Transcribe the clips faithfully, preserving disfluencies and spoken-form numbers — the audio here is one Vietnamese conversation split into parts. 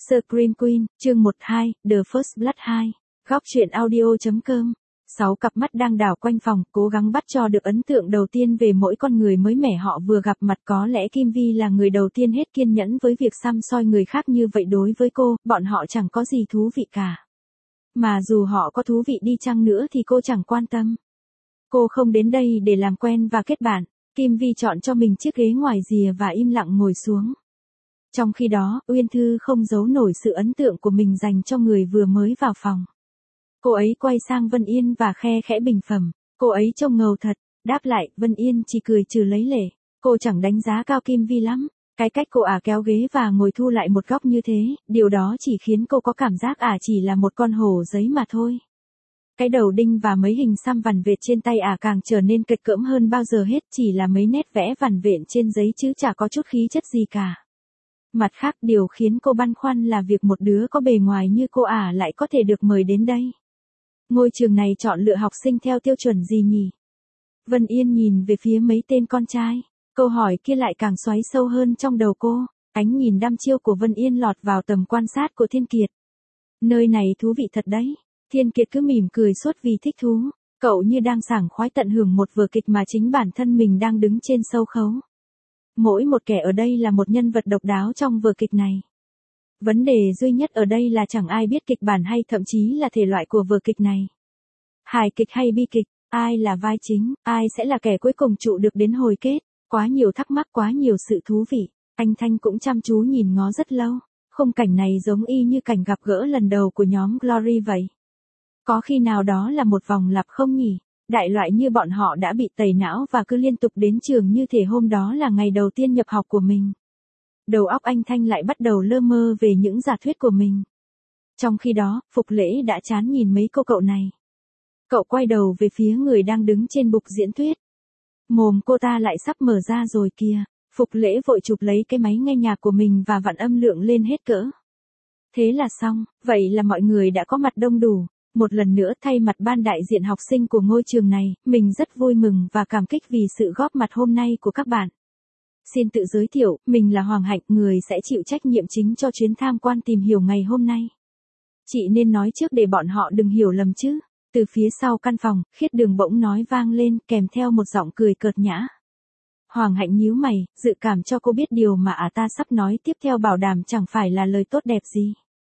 Scream Queen, chương một hai, The First Blood hai. Góc truyện audio.com. Sáu cặp mắt đang đảo quanh phòng, cố gắng bắt cho được ấn tượng đầu tiên về mỗi con người mới mẻ họ vừa gặp mặt. Có lẽ Kim Vi là người đầu tiên hết kiên nhẫn với việc săm soi người khác như vậy. Đối với cô, bọn họ chẳng có gì thú vị cả. Mà dù họ có thú vị đi chăng nữa thì cô chẳng quan tâm. Cô không đến đây để làm quen và kết bạn. Kim Vi chọn cho mình chiếc ghế ngoài rìa và im lặng ngồi xuống. Trong khi đó, Uyên Thư không giấu nổi sự ấn tượng của mình dành cho người vừa mới vào phòng. Cô ấy quay sang Vân Yên và khe khẽ bình phẩm. Cô ấy trông ngầu thật. Đáp lại, Vân Yên chỉ cười trừ lấy lệ. Cô chẳng đánh giá cao Kim Vi lắm. Cái cách cô ả kéo ghế và ngồi thu lại một góc như thế, điều đó chỉ khiến cô có cảm giác ả chỉ là một con hổ giấy mà thôi. Cái đầu đinh và mấy hình xăm vằn vệt trên tay ả càng trở nên kịch cỡm hơn bao giờ hết, chỉ là mấy nét vẽ vằn vện trên giấy chứ chả có chút khí chất gì cả. Mặt khác, điều khiến cô băn khoăn là việc một đứa có bề ngoài như cô ả lại có thể được mời đến đây. Ngôi trường này chọn lựa học sinh theo tiêu chuẩn gì nhỉ? Vân Yên nhìn về phía mấy tên con trai. Câu hỏi kia lại càng xoáy sâu hơn trong đầu cô. Ánh nhìn đăm chiêu của Vân Yên lọt vào tầm quan sát của Thiên Kiệt. Nơi này thú vị thật đấy. Thiên Kiệt cứ mỉm cười suốt vì thích thú. Cậu như đang sảng khoái tận hưởng một vở kịch mà chính bản thân mình đang đứng trên sâu khấu. Mỗi một kẻ ở đây là một nhân vật độc đáo trong vở kịch này. Vấn đề duy nhất ở đây là chẳng ai biết kịch bản hay thậm chí là thể loại của vở kịch này. Hài kịch hay bi kịch, ai là vai chính, ai sẽ là kẻ cuối cùng trụ được đến hồi kết. Quá nhiều thắc mắc, quá nhiều sự thú vị. Anh Thanh cũng chăm chú nhìn ngó rất lâu. Khung cảnh này giống y như cảnh gặp gỡ lần đầu của nhóm Glory vậy. Có khi nào đó là một vòng lặp không nhỉ? Đại loại như bọn họ đã bị tẩy não và cứ liên tục đến trường như thể hôm đó là ngày đầu tiên nhập học của mình. Đầu óc anh Thanh lại bắt đầu lơ mơ về những giả thuyết của mình. Trong khi đó, Phục Lễ đã chán nhìn mấy cô cậu này. Cậu quay đầu về phía người đang đứng trên bục diễn thuyết. Mồm cô ta lại sắp mở ra rồi kìa. Phục Lễ vội chụp lấy cái máy nghe nhạc của mình và vặn âm lượng lên hết cỡ. Thế là xong, vậy là mọi người đã có mặt đông đủ. Một lần nữa thay mặt ban đại diện học sinh của ngôi trường này, mình rất vui mừng và cảm kích vì sự góp mặt hôm nay của các bạn. Xin tự giới thiệu, mình là Hoàng Hạnh, người sẽ chịu trách nhiệm chính cho chuyến tham quan tìm hiểu ngày hôm nay. Chị nên nói trước để bọn họ đừng hiểu lầm chứ. Từ phía sau căn phòng, Khiết Đường bỗng nói vang lên kèm theo một giọng cười cợt nhã. Hoàng Hạnh nhíu mày, dự cảm cho cô biết điều mà ả ta sắp nói tiếp theo bảo đảm chẳng phải là lời tốt đẹp gì.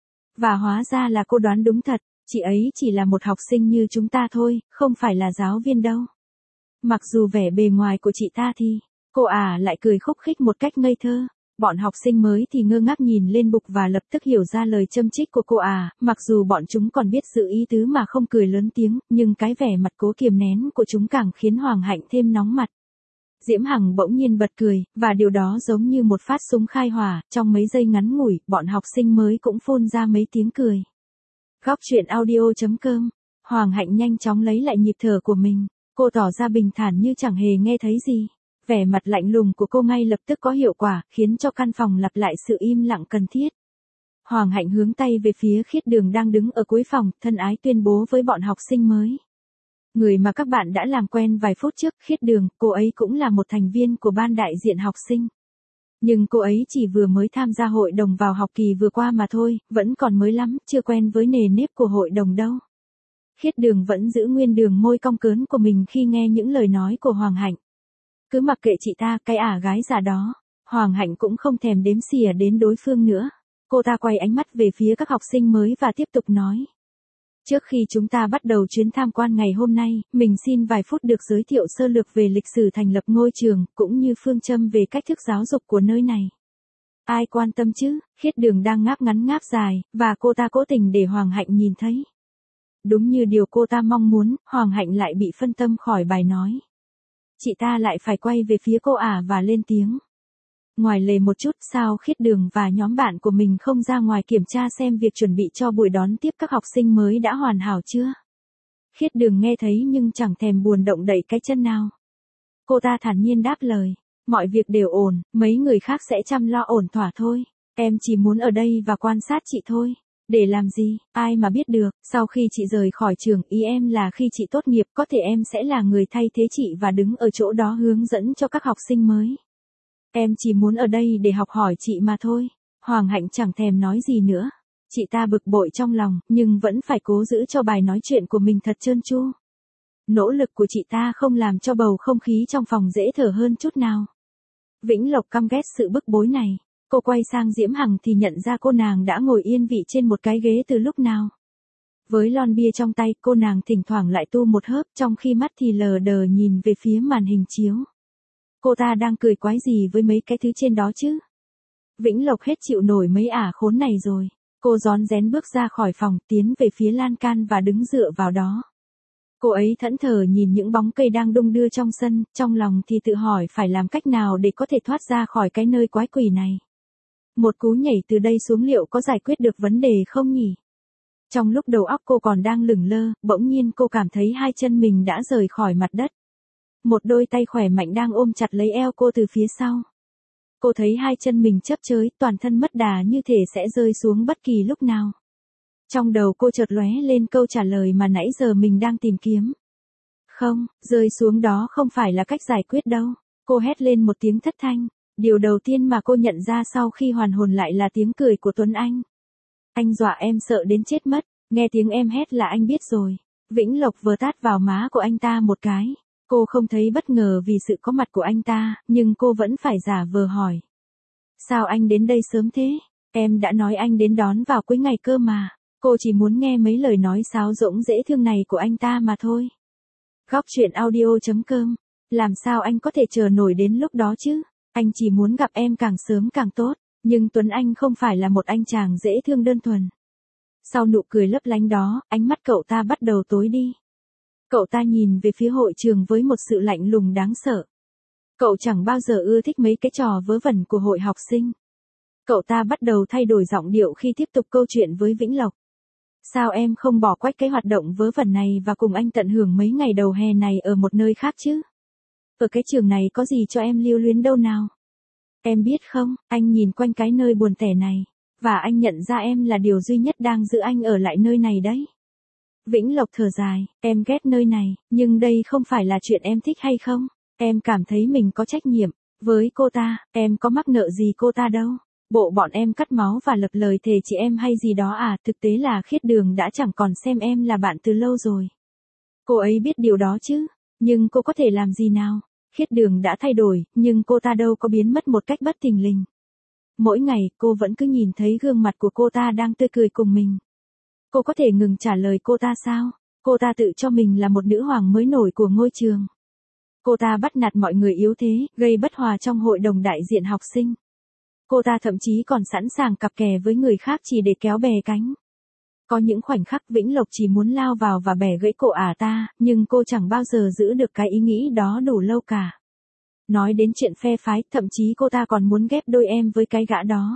Và hóa ra là cô đoán đúng thật. Chị ấy chỉ là một học sinh như chúng ta thôi, không phải là giáo viên đâu. Mặc dù vẻ bề ngoài của chị ta thì, cô ả lại cười khúc khích một cách ngây thơ. Bọn học sinh mới thì ngơ ngác nhìn lên bục và lập tức hiểu ra lời châm chích của cô ả, mặc dù bọn chúng còn biết sự ý tứ mà không cười lớn tiếng, nhưng cái vẻ mặt cố kiềm nén của chúng càng khiến Hoàng Hạnh thêm nóng mặt. Diễm Hằng bỗng nhiên bật cười, và điều đó giống như một phát súng khai hỏa, trong mấy giây ngắn ngủi, bọn học sinh mới cũng phun ra mấy tiếng cười. Góc truyện audio.com. Hoàng Hạnh nhanh chóng lấy lại nhịp thở của mình. Cô tỏ ra bình thản như chẳng hề nghe thấy gì. Vẻ mặt lạnh lùng của cô ngay lập tức có hiệu quả, khiến cho căn phòng lặp lại sự im lặng cần thiết. Hoàng Hạnh hướng tay về phía Khiết Đường đang đứng ở cuối phòng, thân ái tuyên bố với bọn học sinh mới. Người mà các bạn đã làm quen vài phút trước, Khiết Đường, cô ấy cũng là một thành viên của ban đại diện học sinh. Nhưng cô ấy chỉ vừa mới tham gia hội đồng vào học kỳ vừa qua mà thôi, vẫn còn mới lắm, chưa quen với nề nếp của hội đồng đâu. Khiết Đường vẫn giữ nguyên đường môi cong cớn của mình khi nghe những lời nói của Hoàng Hạnh. Cứ mặc kệ chị ta, cái ả gái già đó. Hoàng Hạnh cũng không thèm đếm xỉa đến đối phương nữa. Cô ta quay ánh mắt về phía các học sinh mới và tiếp tục nói. Trước khi chúng ta bắt đầu chuyến tham quan ngày hôm nay, mình xin vài phút được giới thiệu sơ lược về lịch sử thành lập ngôi trường, cũng như phương châm về cách thức giáo dục của nơi này. Ai quan tâm chứ? Khiết Đường đang ngáp ngắn ngáp dài, và cô ta cố tình để Hoàng Hạnh nhìn thấy. Đúng như điều cô ta mong muốn, Hoàng Hạnh lại bị phân tâm khỏi bài nói. Chị ta lại phải quay về phía cô ả và lên tiếng. Ngoài lề một chút, sao Khiết Đường và nhóm bạn của mình không ra ngoài kiểm tra xem việc chuẩn bị cho buổi đón tiếp các học sinh mới đã hoàn hảo chưa? Khiết Đường nghe thấy nhưng chẳng thèm buồn động đậy cái chân nào. Cô ta thản nhiên đáp lời. Mọi việc đều ổn, mấy người khác sẽ chăm lo ổn thỏa thôi. Em chỉ muốn ở đây và quan sát chị thôi. Để làm gì, ai mà biết được, sau khi chị rời khỏi trường, ý em là khi chị tốt nghiệp có thể em sẽ là người thay thế chị và đứng ở chỗ đó hướng dẫn cho các học sinh mới. Em chỉ muốn ở đây để học hỏi chị mà thôi. Hoàng Hạnh chẳng thèm nói gì nữa. Chị ta bực bội trong lòng, nhưng vẫn phải cố giữ cho bài nói chuyện của mình thật trơn tru. Nỗ lực của chị ta không làm cho bầu không khí trong phòng dễ thở hơn chút nào. Vĩnh Lộc căm ghét sự bức bối này. Cô quay sang Diễm Hằng thì nhận ra cô nàng đã ngồi yên vị trên một cái ghế từ lúc nào. Với lon bia trong tay, cô nàng thỉnh thoảng lại tu một hớp, trong khi mắt thì lờ đờ nhìn về phía màn hình chiếu. Cô ta đang cười quái gì với mấy cái thứ trên đó chứ? Vĩnh Lộc hết chịu nổi mấy ả khốn này rồi. Cô rón rén bước ra khỏi phòng, tiến về phía lan can và đứng dựa vào đó. Cô ấy thẫn thờ nhìn những bóng cây đang đung đưa trong sân, trong lòng thì tự hỏi phải làm cách nào để có thể thoát ra khỏi cái nơi quái quỷ này. Một cú nhảy từ đây xuống liệu có giải quyết được vấn đề không nhỉ? Trong lúc đầu óc cô còn đang lửng lơ, bỗng nhiên cô cảm thấy hai chân mình đã rời khỏi mặt đất. Một đôi tay khỏe mạnh đang ôm chặt lấy eo cô từ phía sau. Cô thấy hai chân mình chớp chới, toàn thân mất đà như thể sẽ rơi xuống bất kỳ lúc nào. Trong đầu cô chợt lóe lên câu trả lời mà nãy giờ mình đang tìm kiếm. Không, rơi xuống đó không phải là cách giải quyết đâu. Cô hét lên một tiếng thất thanh. Điều đầu tiên mà cô nhận ra sau khi hoàn hồn lại là tiếng cười của Tuấn Anh. Anh dọa em sợ đến chết mất, nghe tiếng em hét là anh biết rồi. Vĩnh Lộc vừa tát vào má của anh ta một cái. Cô không thấy bất ngờ vì sự có mặt của anh ta, nhưng cô vẫn phải giả vờ hỏi. Sao anh đến đây sớm thế? Em đã nói anh đến đón vào cuối ngày cơ mà. Cô chỉ muốn nghe mấy lời nói sáo rỗng dễ thương này của anh ta mà thôi. Góc truyện audio chấm com. Làm sao anh có thể chờ nổi đến lúc đó chứ? Anh chỉ muốn gặp em càng sớm càng tốt. Nhưng Tuấn Anh không phải là một anh chàng dễ thương đơn thuần. Sau nụ cười lấp lánh đó, ánh mắt cậu ta bắt đầu tối đi. Cậu ta nhìn về phía hội trường với một sự lạnh lùng đáng sợ. Cậu chẳng bao giờ ưa thích mấy cái trò vớ vẩn của hội học sinh. Cậu ta bắt đầu thay đổi giọng điệu khi tiếp tục câu chuyện với Vĩnh Lộc. Sao em không bỏ quách cái hoạt động vớ vẩn này và cùng anh tận hưởng mấy ngày đầu hè này ở một nơi khác chứ? Ở cái trường này có gì cho em lưu luyến đâu nào? Em biết không, anh nhìn quanh cái nơi buồn tẻ này, và anh nhận ra em là điều duy nhất đang giữ anh ở lại nơi này đấy. Vĩnh Lộc thở dài, em ghét nơi này, nhưng đây không phải là chuyện em thích hay không. Em cảm thấy mình có trách nhiệm. Với cô ta, em có mắc nợ gì cô ta đâu. Bộ bọn em cắt máu và lập lời thề chị em hay gì đó à, thực tế là Khiết Đường đã chẳng còn xem em là bạn từ lâu rồi. Cô ấy biết điều đó chứ, nhưng cô có thể làm gì nào? Khiết Đường đã thay đổi, nhưng cô ta đâu có biến mất một cách bất thình lình. Mỗi ngày, cô vẫn cứ nhìn thấy gương mặt của cô ta đang tươi cười cùng mình. Cô có thể ngừng trả lời cô ta sao? Cô ta tự cho mình là một nữ hoàng mới nổi của ngôi trường. Cô ta bắt nạt mọi người yếu thế, gây bất hòa trong hội đồng đại diện học sinh. Cô ta thậm chí còn sẵn sàng cặp kè với người khác chỉ để kéo bè cánh. Có những khoảnh khắc Vĩnh Lộc chỉ muốn lao vào và bẻ gãy cổ ả ta, nhưng cô chẳng bao giờ giữ được cái ý nghĩ đó đủ lâu cả. Nói đến chuyện phe phái, thậm chí cô ta còn muốn ghép đôi em với cái gã đó.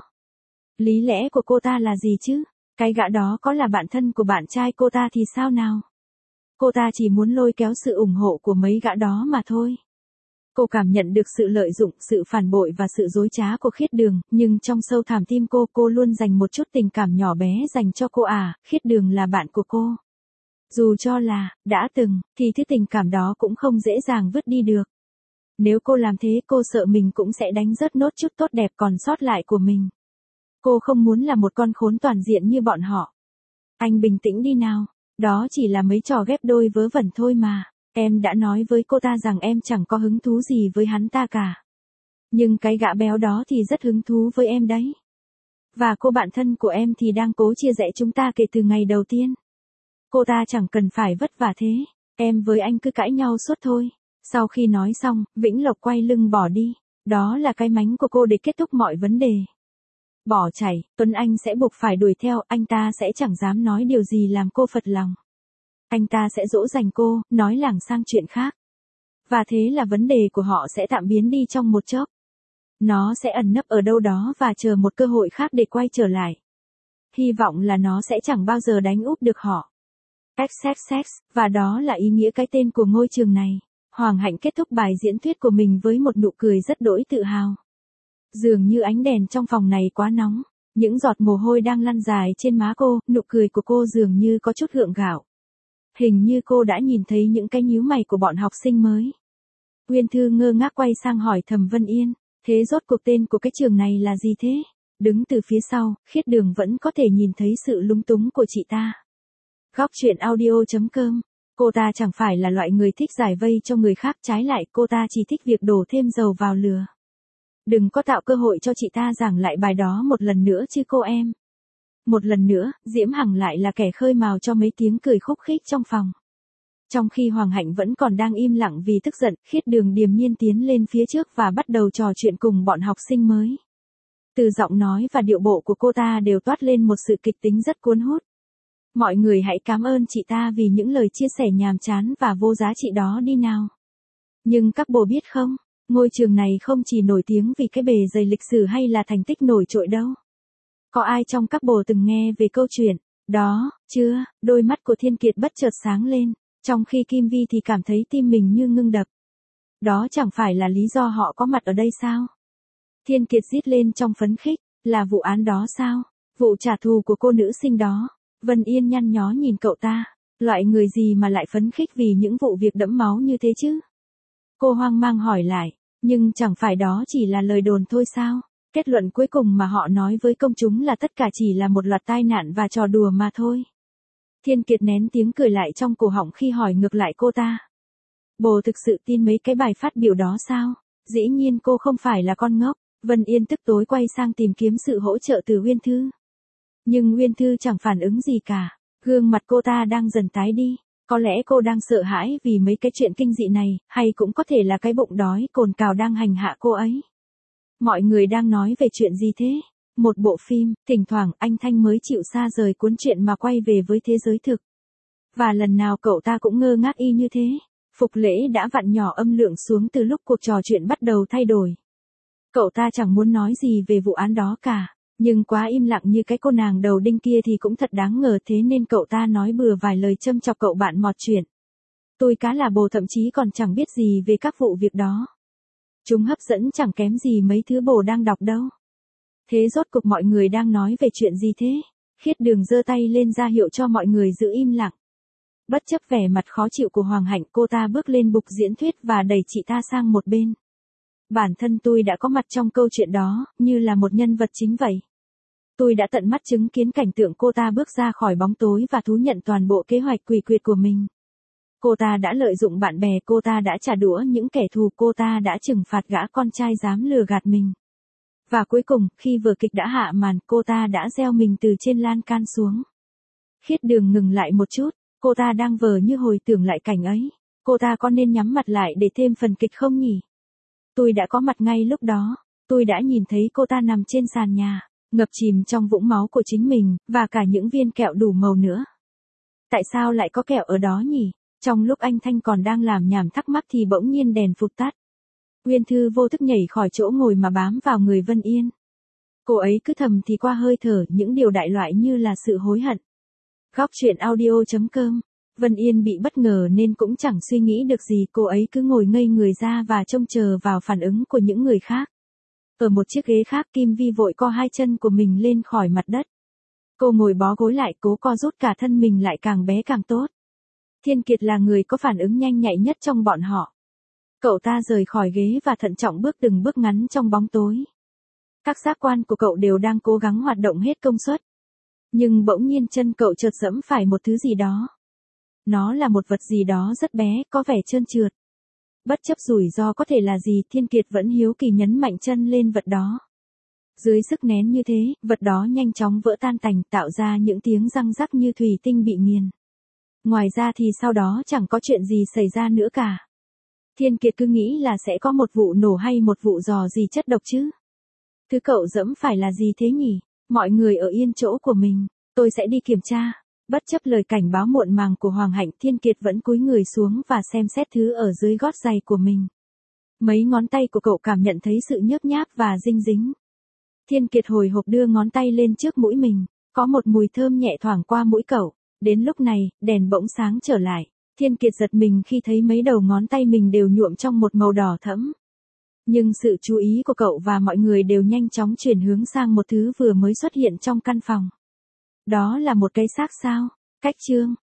Lý lẽ của cô ta là gì chứ? Cái gã đó có là bạn thân của bạn trai cô ta thì sao nào? Cô ta chỉ muốn lôi kéo sự ủng hộ của mấy gã đó mà thôi. Cô cảm nhận được sự lợi dụng, sự phản bội và sự dối trá của Khiết Đường, nhưng trong sâu thẳm tim cô, cô luôn dành một chút tình cảm nhỏ bé dành cho cô à, Khiết Đường là bạn của cô. Dù cho là, đã từng, thì thứ tình cảm đó cũng không dễ dàng vứt đi được. Nếu cô làm thế cô sợ mình cũng sẽ đánh rớt nốt chút tốt đẹp còn sót lại của mình. Cô không muốn là một con khốn toàn diện như bọn họ. Anh bình tĩnh đi nào, đó chỉ là mấy trò ghép đôi vớ vẩn thôi mà. Em đã nói với cô ta rằng em chẳng có hứng thú gì với hắn ta cả. Nhưng cái gã béo đó thì rất hứng thú với em đấy. Và cô bạn thân của em thì đang cố chia rẽ chúng ta kể từ ngày đầu tiên. Cô ta chẳng cần phải vất vả thế. Em với anh cứ cãi nhau suốt thôi. Sau khi nói xong, Vĩnh Lộc quay lưng bỏ đi. Đó là cái mánh của cô để kết thúc mọi vấn đề. Bỏ chạy, Tuấn Anh sẽ buộc phải đuổi theo, anh ta sẽ chẳng dám nói điều gì làm cô phật lòng. Anh ta sẽ dỗ dành cô, nói lảng sang chuyện khác. Và thế là vấn đề của họ sẽ tạm biến đi trong một chốc. Nó sẽ ẩn nấp ở đâu đó và chờ một cơ hội khác để quay trở lại. Hy vọng là nó sẽ chẳng bao giờ đánh úp được họ. ích ích ích, và đó là ý nghĩa cái tên của ngôi trường này. Hoàng Hạnh kết thúc bài diễn thuyết của mình với một nụ cười rất đỗi tự hào. Dường như ánh đèn trong phòng này quá nóng. Những giọt mồ hôi đang lăn dài trên má cô, nụ cười của cô dường như có chút gượng gạo. Hình như cô đã nhìn thấy những cái nhíu mày của bọn học sinh mới. Uyên Thư ngơ ngác quay sang hỏi Thẩm Vân Yên, thế rốt cuộc tên của cái trường này là gì thế? Đứng từ phía sau, Khiết Đường vẫn có thể nhìn thấy sự lúng túng của chị ta. Góc truyện audio.com. Cô ta chẳng phải là loại người thích giải vây cho người khác, trái lại cô ta chỉ thích việc đổ thêm dầu vào lửa. Đừng có tạo cơ hội cho chị ta giảng lại bài đó một lần nữa chứ cô em. Một lần nữa, Diễm Hằng lại là kẻ khơi mào cho mấy tiếng cười khúc khích trong phòng. Trong khi Hoàng Hạnh vẫn còn đang im lặng vì tức giận, Khiết Đường điềm nhiên tiến lên phía trước và bắt đầu trò chuyện cùng bọn học sinh mới. Từ giọng nói và điệu bộ của cô ta đều toát lên một sự kịch tính rất cuốn hút. Mọi người hãy cảm ơn chị ta vì những lời chia sẻ nhàm chán và vô giá trị đó đi nào. Nhưng các bồ biết không, ngôi trường này không chỉ nổi tiếng vì cái bề dày lịch sử hay là thành tích nổi trội đâu. Có ai trong các bồ từng nghe về câu chuyện đó, chưa? Đôi mắt của Thiên Kiệt bất chợt sáng lên, trong khi Kim Vi thì cảm thấy tim mình như ngưng đập. Đó chẳng phải là lý do họ có mặt ở đây sao? Thiên Kiệt rít lên trong phấn khích, là vụ án đó sao? Vụ trả thù của cô nữ sinh đó. Vân Yên nhăn nhó nhìn cậu ta, loại người gì mà lại phấn khích vì những vụ việc đẫm máu như thế chứ? Cô hoang mang hỏi lại, nhưng chẳng phải đó chỉ là lời đồn thôi sao? Kết luận cuối cùng mà họ nói với công chúng là tất cả chỉ là một loạt tai nạn và trò đùa mà thôi. Thiên Kiệt nén tiếng cười lại trong cổ họng khi hỏi ngược lại cô ta. Bồ thực sự tin mấy cái bài phát biểu đó sao? Dĩ nhiên cô không phải là con ngốc. Vân Yên tức tối quay sang tìm kiếm sự hỗ trợ từ Uyên Thư. Nhưng Uyên Thư chẳng phản ứng gì cả, gương mặt cô ta đang dần tái đi. Có lẽ cô đang sợ hãi vì mấy cái chuyện kinh dị này, hay cũng có thể là cái bụng đói cồn cào đang hành hạ cô ấy. Mọi người đang nói về chuyện gì thế? Một bộ phim, thỉnh thoảng anh Thanh mới chịu xa rời cuốn truyện mà quay về với thế giới thực. Và lần nào cậu ta cũng ngơ ngác y như thế. Phục Lễ đã vặn nhỏ âm lượng xuống từ lúc cuộc trò chuyện bắt đầu thay đổi. Cậu ta chẳng muốn nói gì về vụ án đó cả, nhưng quá im lặng như cái cô nàng đầu đinh kia thì cũng thật đáng ngờ, thế nên cậu ta nói bừa vài lời châm chọc cậu bạn mọt chuyện. Tôi cá là bồ thậm chí còn chẳng biết gì về các vụ việc đó. Chúng hấp dẫn chẳng kém gì mấy thứ bồ đang đọc đâu. Thế rốt cuộc mọi người đang nói về chuyện gì thế? Khiết Đường giơ tay lên ra hiệu cho mọi người giữ im lặng. Bất chấp vẻ mặt khó chịu của Hoàng Hạnh, cô ta bước lên bục diễn thuyết và đẩy chị ta sang một bên. Bản thân tôi đã có mặt trong câu chuyện đó, như là một nhân vật chính vậy. Tôi đã tận mắt chứng kiến cảnh tượng cô ta bước ra khỏi bóng tối và thú nhận toàn bộ kế hoạch quỷ quyệt của mình. Cô ta đã lợi dụng bạn bè, cô ta đã trả đũa những kẻ thù, cô ta đã trừng phạt gã con trai dám lừa gạt mình. Và cuối cùng, khi vở kịch đã hạ màn, cô ta đã gieo mình từ trên lan can xuống. Khiết Đường ngừng lại một chút, cô ta đang vờ như hồi tưởng lại cảnh ấy. Cô ta có nên nhắm mặt lại để thêm phần kịch không nhỉ? Tôi đã có mặt ngay lúc đó, tôi đã nhìn thấy cô ta nằm trên sàn nhà, ngập chìm trong vũng máu của chính mình, và cả những viên kẹo đủ màu nữa. Tại sao lại có kẹo ở đó nhỉ? Trong lúc anh Thanh còn đang làm nhảm thắc mắc thì bỗng nhiên đèn phụt tắt. Uyên Thư vô thức nhảy khỏi chỗ ngồi mà bám vào người Vân Yên. Cô ấy cứ thầm thì qua hơi thở những điều đại loại như là sự hối hận. Góc truyện audio.com. Vân Yên bị bất ngờ nên cũng chẳng suy nghĩ được gì, cô ấy cứ ngồi ngây người ra và trông chờ vào phản ứng của những người khác. Ở một chiếc ghế khác, Kim Vi vội co hai chân của mình lên khỏi mặt đất. Cô ngồi bó gối lại, cố co rút cả thân mình lại càng bé càng tốt. Thiên Kiệt là người có phản ứng nhanh nhạy nhất trong bọn họ. Cậu ta rời khỏi ghế và thận trọng bước từng bước ngắn trong bóng tối. Các giác quan của cậu đều đang cố gắng hoạt động hết công suất. Nhưng bỗng nhiên chân cậu chợt giẫm phải một thứ gì đó. Nó là một vật gì đó rất bé, có vẻ trơn trượt. Bất chấp rủi ro có thể là gì, Thiên Kiệt vẫn hiếu kỳ nhấn mạnh chân lên vật đó. Dưới sức nén như thế, vật đó nhanh chóng vỡ tan tành, tạo ra những tiếng răng rắc như thủy tinh bị nghiền. Ngoài ra thì sau đó chẳng có chuyện gì xảy ra nữa cả. Thiên Kiệt cứ nghĩ là sẽ có một vụ nổ hay một vụ dò gì chất độc chứ. Thứ cậu dẫm phải là gì thế nhỉ? Mọi người ở yên chỗ của mình, tôi sẽ đi kiểm tra. Bất chấp lời cảnh báo muộn màng của Hoàng Hạnh, Thiên Kiệt vẫn cúi người xuống và xem xét thứ ở dưới gót giày của mình. Mấy ngón tay của cậu cảm nhận thấy sự nhớp nháp và dinh dính. Thiên Kiệt hồi hộp đưa ngón tay lên trước mũi mình, có một mùi thơm nhẹ thoảng qua mũi cậu. Đến lúc này, đèn bỗng sáng trở lại. Thiên Kiệt giật mình khi thấy mấy đầu ngón tay mình đều nhuộm trong một màu đỏ thẫm. Nhưng sự chú ý của cậu và mọi người đều nhanh chóng chuyển hướng sang một thứ vừa mới xuất hiện trong căn phòng. Đó là một cái xác sao? Cách chương.